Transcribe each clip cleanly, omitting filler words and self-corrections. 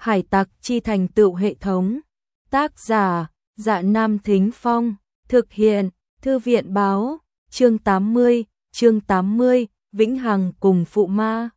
Hải tặc chi thành tựu hệ thống. Tác giả, Dạ Nam Thính Phong. Thực hiện, Thư viện Báo. Chương 80, Vĩnh Hằng cùng phụ ma.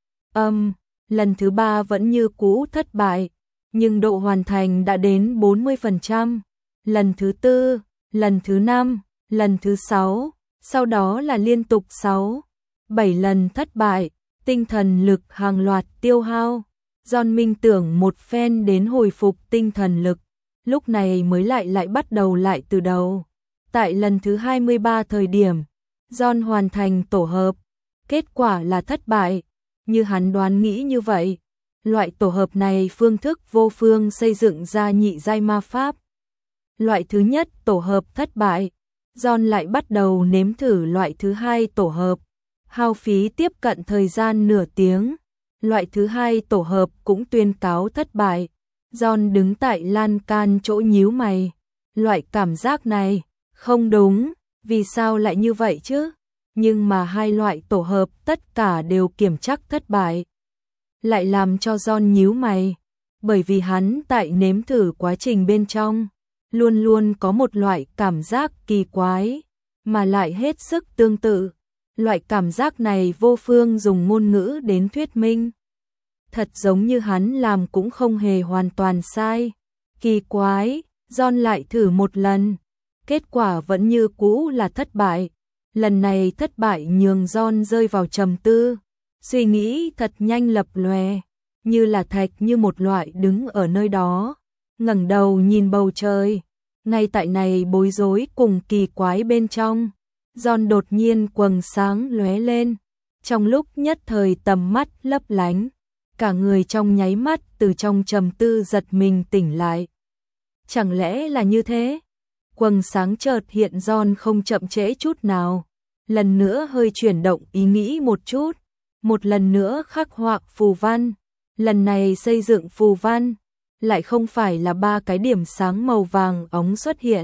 Lần thứ 3 vẫn như cũ thất bại, nhưng độ hoàn thành đã đến 40%. Lần thứ 4, lần thứ 5, lần thứ 6, sau đó là liên tục 6, 7 lần thất bại, tinh thần lực hàng loạt tiêu hao. John minh tưởng một phen đến hồi phục tinh thần lực, lúc này mới lại bắt đầu lại từ đầu. Tại lần thứ 23 thời điểm, John hoàn thành tổ hợp, kết quả là thất bại, như hắn đoán nghĩ như vậy. Loại tổ hợp này phương thức vô phương xây dựng ra nhị giai ma pháp. Loại thứ nhất tổ hợp thất bại, John lại bắt đầu nếm thử loại thứ hai tổ hợp, hao phí tiếp cận thời gian nửa tiếng. Loại thứ hai tổ hợp cũng tuyên cáo thất bại. John đứng tại lan can chỗ nhíu mày. Loại cảm giác này, không đúng, vì sao lại như vậy chứ? Nhưng mà hai loại tổ hợp tất cả đều kiểm trắc thất bại. Lại làm cho John nhíu mày, bởi vì hắn tại nếm thử quá trình bên trong, luôn luôn có một loại cảm giác kỳ quái, mà lại hết sức tương tự. Loại cảm giác này vô phương dùng ngôn ngữ đến thuyết minh. Thật giống như hắn làm cũng không hề hoàn toàn sai. Kỳ quái, John lại thử một lần. Kết quả vẫn như cũ là thất bại. Lần này thất bại nhường John rơi vào trầm tư. Suy nghĩ thật nhanh lập lòe, như là thạch như một loại đứng ở nơi đó, ngẩng đầu nhìn bầu trời. Ngay tại này bối rối cùng kỳ quái bên trong, John đột nhiên quầng sáng lóe lên, trong lúc nhất thời tầm mắt lấp lánh, cả người trong nháy mắt từ trong trầm tư giật mình tỉnh lại. Chẳng lẽ là như thế? Quầng sáng chợt hiện, John không chậm trễ chút nào, lần nữa hơi chuyển động ý nghĩ một chút, một lần nữa khắc họa phù văn, lần này xây dựng phù văn, lại không phải là 3 cái điểm sáng màu vàng óng xuất hiện,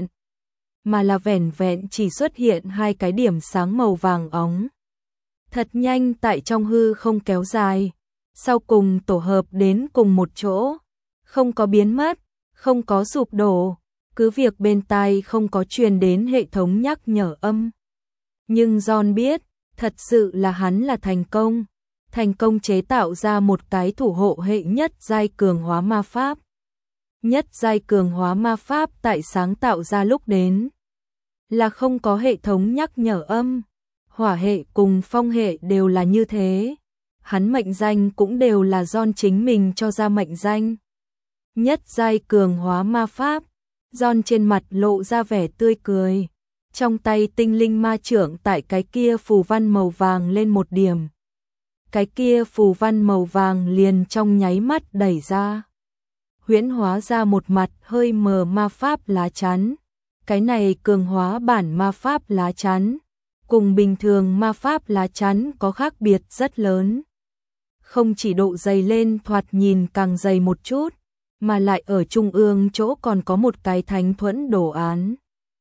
mà là vẻn vẹn chỉ xuất hiện 2 cái điểm sáng màu vàng óng. Thật nhanh tại trong hư không kéo dài, sau cùng tổ hợp đến cùng một chỗ, không có biến mất, không có sụp đổ, cứ việc bên tai không có truyền đến hệ thống nhắc nhở âm. Nhưng John biết, thật sự là hắn là thành công chế tạo ra một cái thủ hộ hệ nhất giai cường hóa ma pháp. Nhất giai cường hóa ma pháp tại sáng tạo ra lúc đến là không có hệ thống nhắc nhở âm. Hỏa hệ cùng phong hệ đều là như thế. Hắn mệnh danh cũng đều là John chính mình cho ra mệnh danh. Nhất giai cường hóa ma pháp. John trên mặt lộ ra vẻ tươi cười. Trong tay tinh linh ma chưởng tại cái kia phù văn màu vàng lên một điểm. Cái kia phù văn màu vàng liền trong nháy mắt đẩy ra, huyễn hóa ra một mặt hơi mờ ma pháp lá chắn. Cái này cường hóa bản ma pháp lá chắn, cùng bình thường ma pháp lá chắn có khác biệt rất lớn. Không chỉ độ dày lên thoạt nhìn càng dày một chút, mà lại ở trung ương chỗ còn có một cái thánh thuẫn đồ án.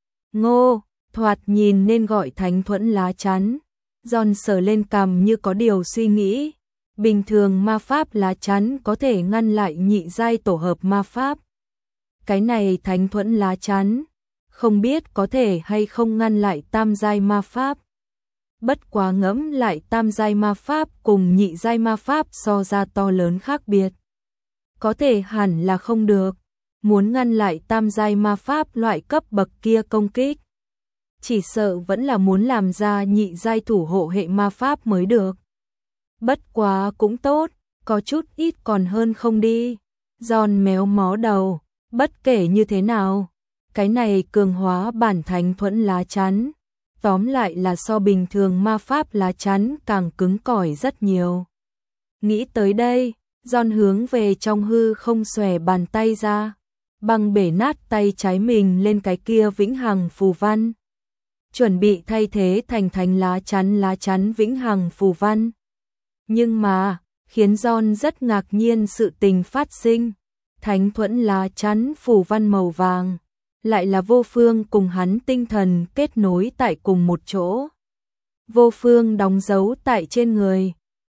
Ngô, thoạt nhìn nên gọi thánh thuẫn lá chắn. John sờ lên cằm như có điều suy nghĩ. Bình thường ma pháp lá chắn có thể ngăn lại nhị giai tổ hợp ma pháp. Cái này thánh thuẫn lá chắn, không biết có thể hay không ngăn lại tam giai ma pháp. Bất quá ngẫm lại tam giai ma pháp cùng nhị giai ma pháp so ra to lớn khác biệt. Có thể hẳn là không được. Muốn ngăn lại tam giai ma pháp loại cấp bậc kia công kích, chỉ sợ vẫn là muốn làm ra nhị giai thủ hộ hệ ma pháp mới được. Bất quá cũng tốt, có chút ít còn hơn không đi. John méo mó đầu, bất kể như thế nào, cái này cường hóa bản thánh thuẫn lá chắn, tóm lại là so bình thường ma pháp lá chắn càng cứng cỏi rất nhiều. Nghĩ tới đây, John hướng về trong hư không xòe bàn tay ra, băng bể nát tay trái mình lên cái kia vĩnh hằng phù văn, chuẩn bị thay thế thành thánh lá chắn vĩnh hằng phù văn. Nhưng mà, khiến John rất ngạc nhiên sự tình phát sinh, thánh thuẫn lá chắn phù văn màu vàng, lại là vô phương cùng hắn tinh thần kết nối tại cùng một chỗ. Vô phương đóng dấu tại trên người,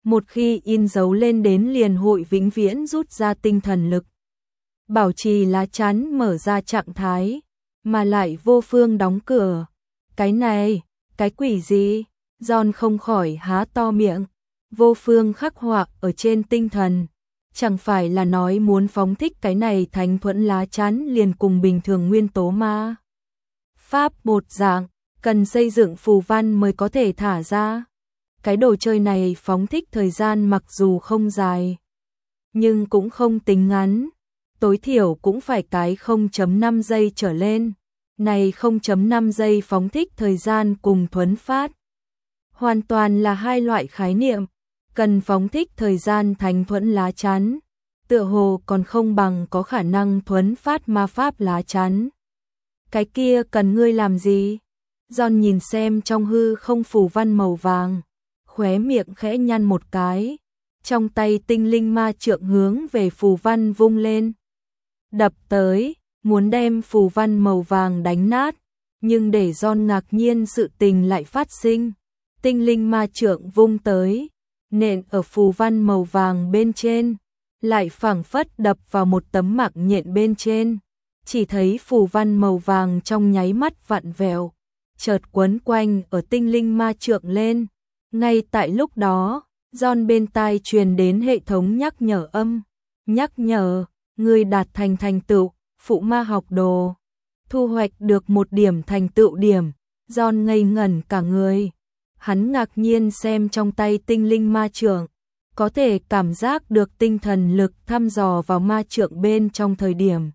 Một khi in dấu lên đến liền hội vĩnh viễn rút ra tinh thần lực. Bảo trì lá chắn mở ra trạng thái, mà lại vô phương đóng cửa. Cái này, cái quỷ gì? John không khỏi há to miệng. Vô phương khắc họa ở trên tinh thần. Chẳng phải là nói muốn phóng thích cái này thánh thuẫn lá chắn liền cùng bình thường nguyên tố ma pháp một dạng, cần xây dựng phù văn mới có thể thả ra. Cái đồ chơi này phóng thích thời gian mặc dù không dài, nhưng cũng không tính ngắn. Tối thiểu cũng phải cái 0.5 giây trở lên. Này 0.5 giây phóng thích thời gian cùng thuấn phát hoàn toàn là hai loại khái niệm. Cần phóng thích thời gian thánh thuẫn lá chắn, tựa hồ còn không bằng có khả năng thuấn phát ma pháp lá chắn. Cái kia cần ngươi làm gì? John nhìn xem trong hư không phù văn màu vàng, khóe miệng khẽ nhăn một cái, trong tay tinh linh ma trượng hướng về phù văn vung lên. Đập tới, muốn đem phù văn màu vàng đánh nát, nhưng để John ngạc nhiên sự tình lại phát sinh. Tinh linh ma trượng vung tới, nện ở phù văn màu vàng bên trên, lại phảng phất đập vào một tấm mạc nhện bên trên. Chỉ thấy phù văn màu vàng trong nháy mắt vặn vẹo, chợt quấn quanh ở tinh linh ma trượng lên. Ngay tại lúc đó, John bên tai truyền đến hệ thống nhắc nhở âm. Nhắc nhở, người đạt thành tựu, phụ ma học đồ. Thu hoạch được 1 điểm thành tựu điểm. John ngây ngẩn cả người. Hắn ngạc nhiên xem trong tay tinh linh ma trượng, có thể cảm giác được tinh thần lực thăm dò vào ma trượng bên trong thời điểm.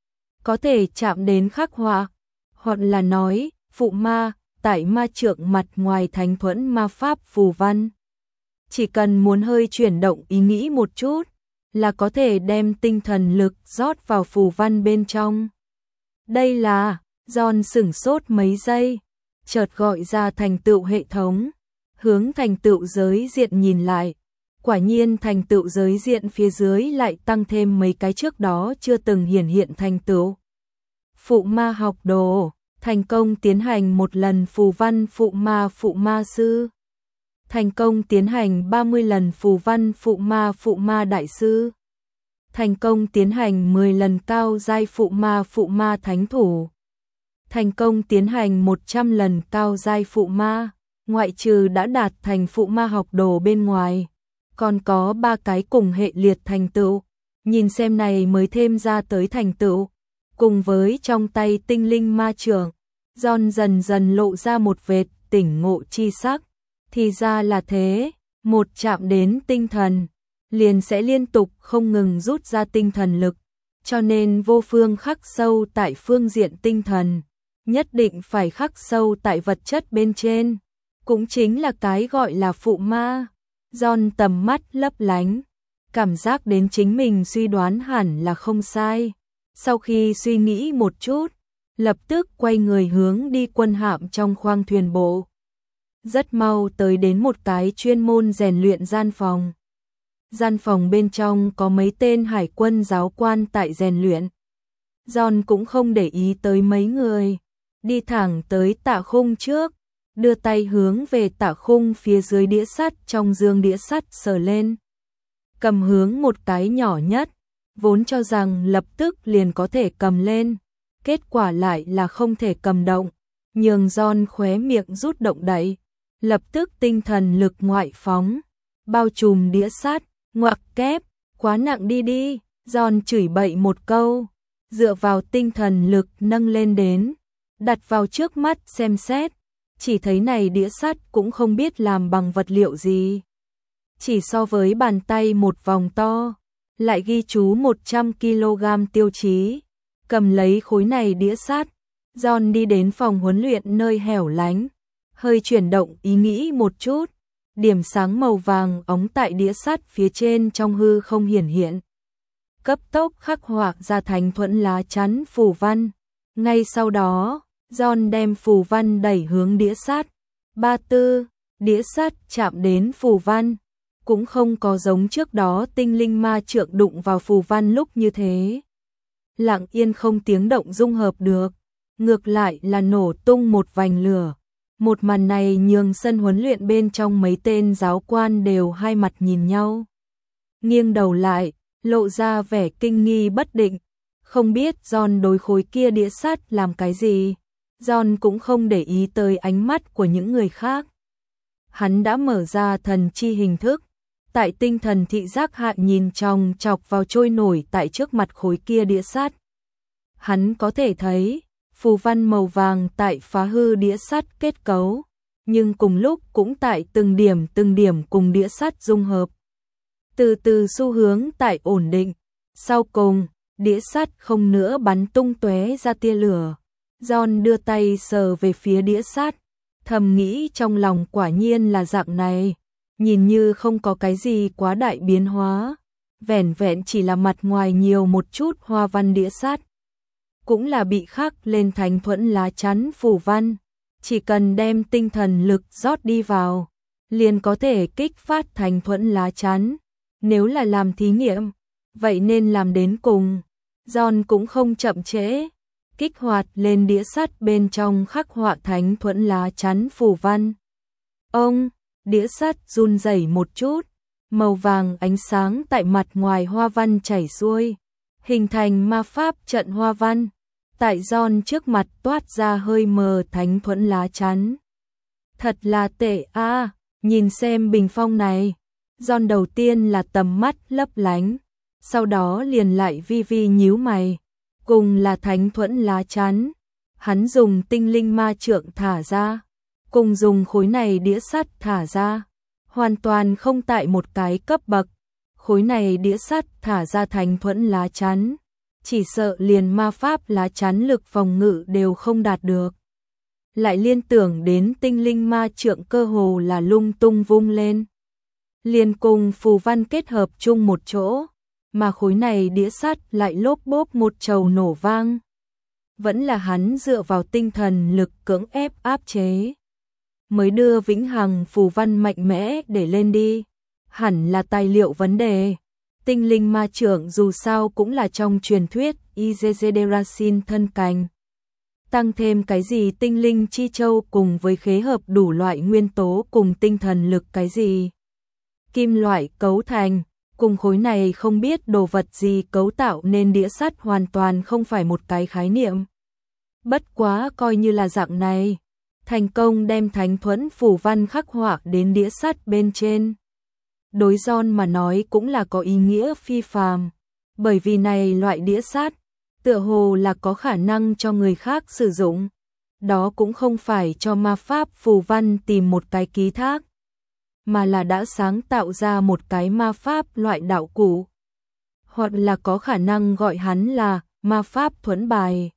Có thể chạm đến khắc họa, hoặc là nói, phụ ma, tại ma trượng mặt ngoài thánh thuẫn ma pháp phù văn. Chỉ cần muốn hơi chuyển động ý nghĩ một chút, là có thể đem tinh thần lực rót vào phù văn bên trong. Đây là, John sửng sốt mấy giây, chợt gọi ra thành tựu hệ thống, hướng thành tựu giới diện nhìn lại. Quả nhiên thành tựu giới diện phía dưới lại tăng thêm mấy cái trước đó chưa từng hiển hiện thành tựu. Phụ ma học đồ, thành công tiến hành 1 lần phù văn phụ ma sư. Thành công tiến hành 30 lần phù văn phụ ma đại sư. Thành công tiến hành 10 lần cao giai phụ ma thánh thủ. Thành công tiến hành 100 lần cao giai phụ ma, ngoại trừ đã đạt thành phụ ma học đồ bên ngoài, còn có 3 cái cùng hệ liệt thành tựu. Nhìn xem này mới thêm ra tới thành tựu, cùng với trong tay tinh linh ma trượng, John dần dần lộ ra một vệt tỉnh ngộ chi sắc. Thì ra là thế, một chạm đến tinh thần, liền sẽ liên tục không ngừng rút ra tinh thần lực, cho nên vô phương khắc sâu tại phương diện tinh thần, nhất định phải khắc sâu tại vật chất bên trên, cũng chính là cái gọi là phụ ma. John tầm mắt lấp lánh, cảm giác đến chính mình suy đoán hẳn là không sai. Sau khi suy nghĩ một chút, lập tức quay người hướng đi quân hạm trong khoang thuyền bộ. Rất mau tới đến một cái chuyên môn rèn luyện gian phòng. Gian phòng bên trong có mấy tên hải quân giáo quan tại rèn luyện. John cũng không để ý tới mấy người, đi thẳng tới tạ khung trước, đưa tay hướng về tạ khung phía dưới đĩa sắt trong dương đĩa sắt sờ lên. Cầm hướng một cái nhỏ nhất, vốn cho rằng lập tức liền có thể cầm lên, kết quả lại là không thể cầm động, nhường John khóe miệng rút động đậy, lập tức tinh thần lực ngoại phóng, bao trùm đĩa sắt, ngoặc kép, quá nặng đi, John chửi bậy một câu, dựa vào tinh thần lực nâng lên đến, đặt vào trước mắt xem xét, chỉ thấy này đĩa sắt cũng không biết làm bằng vật liệu gì. Chỉ so với bàn tay một vòng to, lại ghi chú 100 kg tiêu chí. Cầm lấy khối này đĩa sắt, John đi đến phòng huấn luyện nơi hẻo lánh, hơi chuyển động ý nghĩ một chút, điểm sáng màu vàng óng tại đĩa sắt phía trên trong hư không hiển hiện. Cấp tốc khắc họa ra thành thuẫn lá chắn phù văn. Ngay sau đó, John đem phù văn đẩy hướng đĩa sắt. 34, đĩa sắt chạm đến phù văn, cũng không có giống trước đó tinh linh ma trượng đụng vào phù văn lúc như thế. Lặng yên không tiếng động dung hợp được, ngược lại là nổ tung một vành lửa. Một màn này nhường sân huấn luyện bên trong mấy tên giáo quan đều hai mặt nhìn nhau. Nghiêng đầu lại, lộ ra vẻ kinh nghi bất định. Không biết John đối khối kia đĩa sắt làm cái gì. John cũng không để ý tới ánh mắt của những người khác. Hắn đã mở ra thần chi hình thức. Tại tinh thần thị giác hạ nhìn chòng chọc vào trôi nổi tại trước mặt khối kia đĩa sắt. Hắn có thể thấy phù văn màu vàng tại phá hư đĩa sắt kết cấu, nhưng cùng lúc cũng tại từng điểm cùng đĩa sắt dung hợp. Từ từ xu hướng tại ổn định, sau cùng, đĩa sắt không nữa bắn tung tóe ra tia lửa. John đưa tay sờ về phía đĩa sắt, thầm nghĩ trong lòng quả nhiên là dạng này, nhìn như không có cái gì quá đại biến hóa, vẻn vẹn chỉ là mặt ngoài nhiều một chút hoa văn đĩa sắt. Cũng là bị khắc lên thánh thuẫn lá chắn phù văn, chỉ cần đem tinh thần lực rót đi vào, liền có thể kích phát thánh thuẫn lá chắn. Nếu là làm thí nghiệm, vậy nên làm đến cùng. John cũng không chậm trễ, kích hoạt lên đĩa sắt bên trong khắc họa thánh thuẫn lá chắn phù văn. Đĩa sắt run rẩy một chút, màu vàng ánh sáng tại mặt ngoài hoa văn chảy xuôi, hình thành ma pháp trận hoa văn. Tại John trước mặt toát ra hơi mờ thánh thuẫn lá chắn. Thật là tệ a, nhìn xem bình phong này. John đầu tiên là tầm mắt lấp lánh, sau đó liền lại vi vi nhíu mày. Cùng là thánh thuẫn lá chắn, hắn dùng tinh linh ma trượng thả ra, cùng dùng khối này đĩa sắt thả ra, hoàn toàn không tại một cái cấp bậc. Khối này đĩa sắt thả ra thánh thuẫn lá chắn, chỉ sợ liền ma pháp lá chắn lực phòng ngự đều không đạt được. Lại liên tưởng đến tinh linh ma trượng cơ hồ là lung tung vung lên, liền cùng phù văn kết hợp chung một chỗ, mà khối này đĩa sắt lại lốp bốp một trầu nổ vang. Vẫn là hắn dựa vào tinh thần lực cưỡng ép áp chế, mới đưa vĩnh hằng phù văn mạnh mẽ để lên đi. Hẳn là tài liệu vấn đề. Tinh linh ma trượng dù sao cũng là trong truyền thuyết Izezederasin thân cành. Tăng thêm cái gì tinh linh chi châu cùng với khế hợp đủ loại nguyên tố cùng tinh thần lực cái gì. Kim loại cấu thành, cùng khối này không biết đồ vật gì cấu tạo nên đĩa sắt hoàn toàn không phải một cái khái niệm. Bất quá coi như là dạng này, thành công đem thánh thuẫn phù văn khắc họa đến đĩa sắt bên trên. Đối John mà nói cũng là có ý nghĩa phi phàm, bởi vì này loại đĩa sắt tựa hồ là có khả năng cho người khác sử dụng. Đó cũng không phải cho ma pháp phù văn tìm một cái ký thác, mà là đã sáng tạo ra một cái ma pháp loại đạo cụ, hoặc là có khả năng gọi hắn là ma pháp thuẫn bài.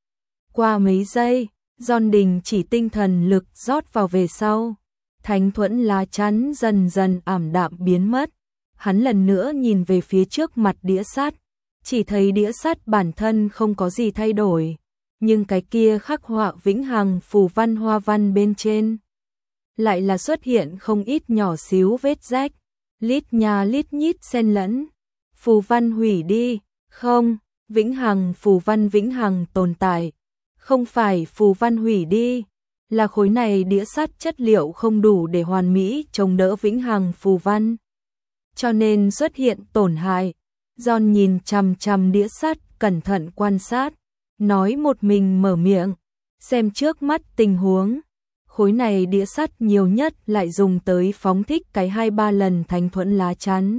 Qua mấy giây, John đình chỉ tinh thần lực rót vào về sau, thánh thuẫn lá chắn dần dần ảm đạm biến mất. Hắn lần nữa nhìn về phía trước mặt đĩa sắt, chỉ thấy đĩa sắt bản thân không có gì thay đổi, nhưng cái kia khắc họa vĩnh hằng phù văn hoa văn bên trên lại là xuất hiện không ít nhỏ xíu vết rách, lít nha lít nhít xen lẫn. Phù văn hủy đi, không, vĩnh hằng phù văn vĩnh hằng tồn tại, không phải phù văn hủy đi, là khối này đĩa sắt chất liệu không đủ để hoàn mỹ chống đỡ vĩnh hằng phù văn, cho nên xuất hiện tổn hại. John nhìn chằm chằm đĩa sắt, cẩn thận quan sát, nói một mình mở miệng, xem trước mắt tình huống. Khối này đĩa sắt nhiều nhất lại dùng tới phóng thích cái 2-3 lần thánh thuẫn lá chắn,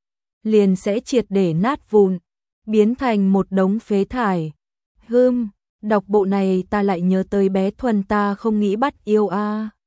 liền sẽ triệt để nát vụn, biến thành một đống phế thải. Đọc bộ này ta lại nhớ tới bé Thuần ta không nghĩ bắt yêu a.